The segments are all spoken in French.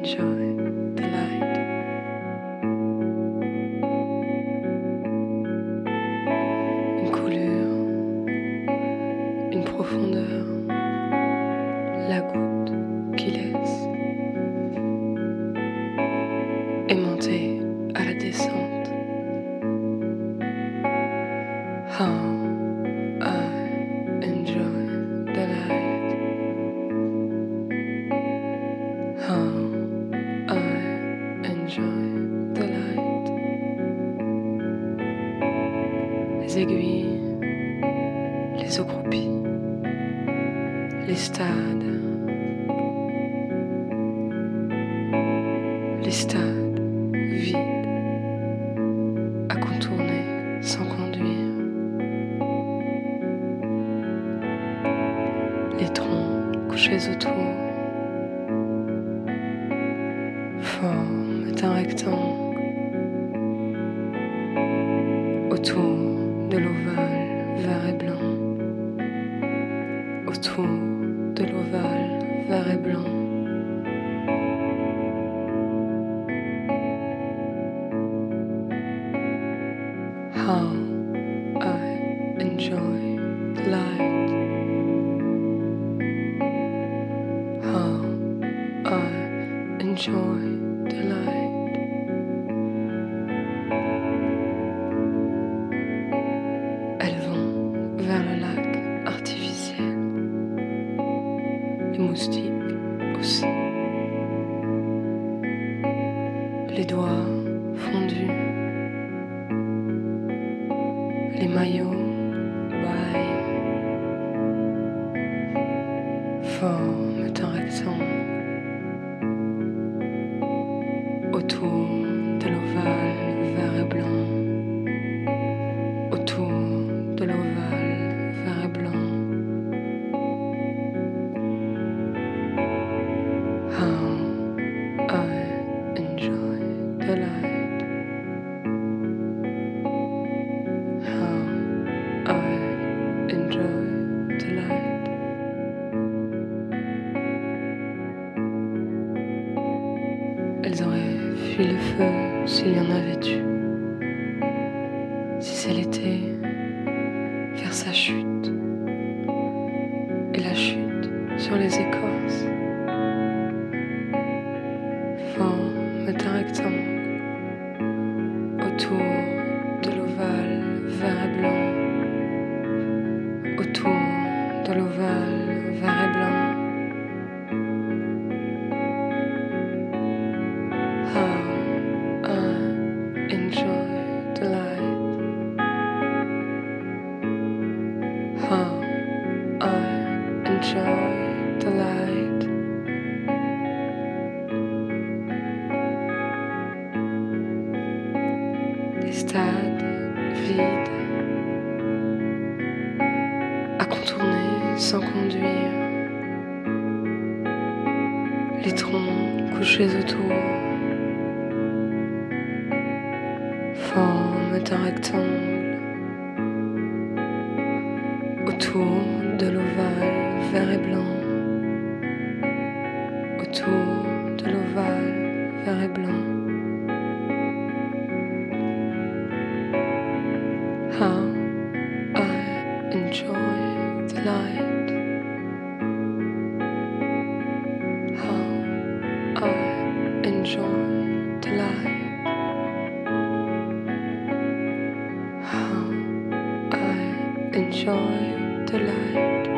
enjoy the light. Une coulure, une profondeur, la goutte qui laisse aimanter à la descente. How I enjoy the light. How I enjoy the light. Les aiguilles, les eaux croupies, les stades vides, à contourner sans conduire. Les troncs couchés autour forment un rectangle autour de l'ovale vert et blanc, autour de l'ovale vert et blanc. How I enjoy the light. How I enjoy the light. Elles vont vers le lac artificiel. Les moustiques aussi. Les doigts fondus. Les maillots baillent, forment un rectangle autour de l'ovale vert et blanc, autour de l'ovale vert et blanc. How I enjoy the light. Enjoy the light. Elles auraient fui le feu s'il y en avait eu. Si c'est l'été, faire sa chute. Et la chute sur les écorces forme un rectangle autour de l'ovale vert et blanc. Autour de l'ovale vert et blanc. How I enjoy the light. How I enjoy the light. Des stades vides à contourner sans conduire, les troncs couchés autour forment un rectangle autour de l'ovale vert et blanc, autour de l'ovale vert et blanc. How I enjoy the light. How I enjoy the light. How I enjoy the light.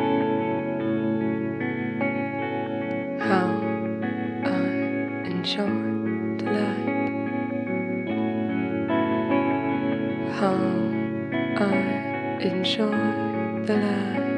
How I enjoy the light. How I enjoy the light.